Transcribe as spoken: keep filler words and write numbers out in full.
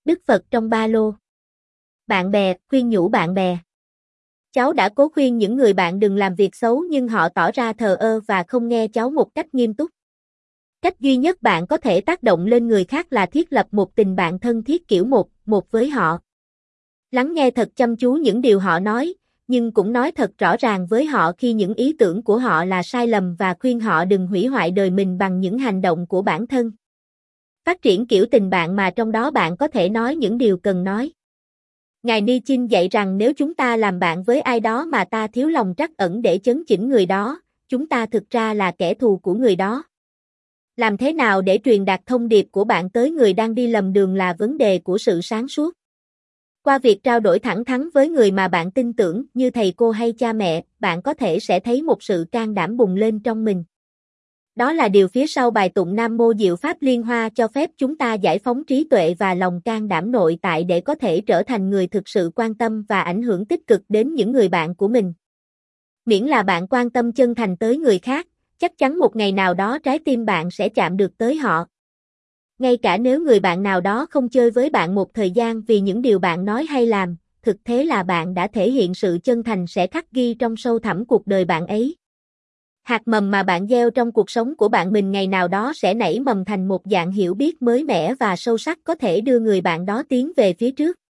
Đức Phật trong ba lô. Bạn bè, khuyên nhủ bạn bè. Cháu đã cố khuyên những người bạn đừng làm việc xấu nhưng họ tỏ ra thờ ơ và không nghe cháu một cách nghiêm túc. Cách duy nhất bạn có thể tác động lên người khác là thiết lập một tình bạn thân thiết kiểu một, một với họ. Lắng nghe thật chăm chú những điều họ nói, nhưng cũng nói thật rõ ràng với họ khi những ý tưởng của họ là sai lầm và khuyên họ đừng hủy hoại đời mình bằng những hành động của bản thân. Phát triển kiểu tình bạn mà trong đó bạn có thể nói những điều cần nói. Ngài Nichin dạy rằng nếu chúng ta làm bạn với ai đó mà ta thiếu lòng trắc ẩn để chấn chỉnh người đó, chúng ta thực ra là kẻ thù của người đó. Làm thế nào để truyền đạt thông điệp của bạn tới người đang đi lầm đường là vấn đề của sự sáng suốt. Qua việc trao đổi thẳng thắn với người mà bạn tin tưởng như thầy cô hay cha mẹ, bạn có thể sẽ thấy một sự can đảm bùng lên trong mình. Đó là điều phía sau bài tụng Nam Mô Diệu Pháp Liên Hoa cho phép chúng ta giải phóng trí tuệ và lòng can đảm nội tại để có thể trở thành người thực sự quan tâm và ảnh hưởng tích cực đến những người bạn của mình. Miễn là bạn quan tâm chân thành tới người khác, chắc chắn một ngày nào đó trái tim bạn sẽ chạm được tới họ. Ngay cả nếu người bạn nào đó không chơi với bạn một thời gian vì những điều bạn nói hay làm, thực tế là bạn đã thể hiện sự chân thành sẽ khắc ghi trong sâu thẳm cuộc đời bạn ấy. Hạt mầm mà bạn gieo trong cuộc sống của bạn mình ngày nào đó sẽ nảy mầm thành một dạng hiểu biết mới mẻ và sâu sắc có thể đưa người bạn đó tiến về phía trước.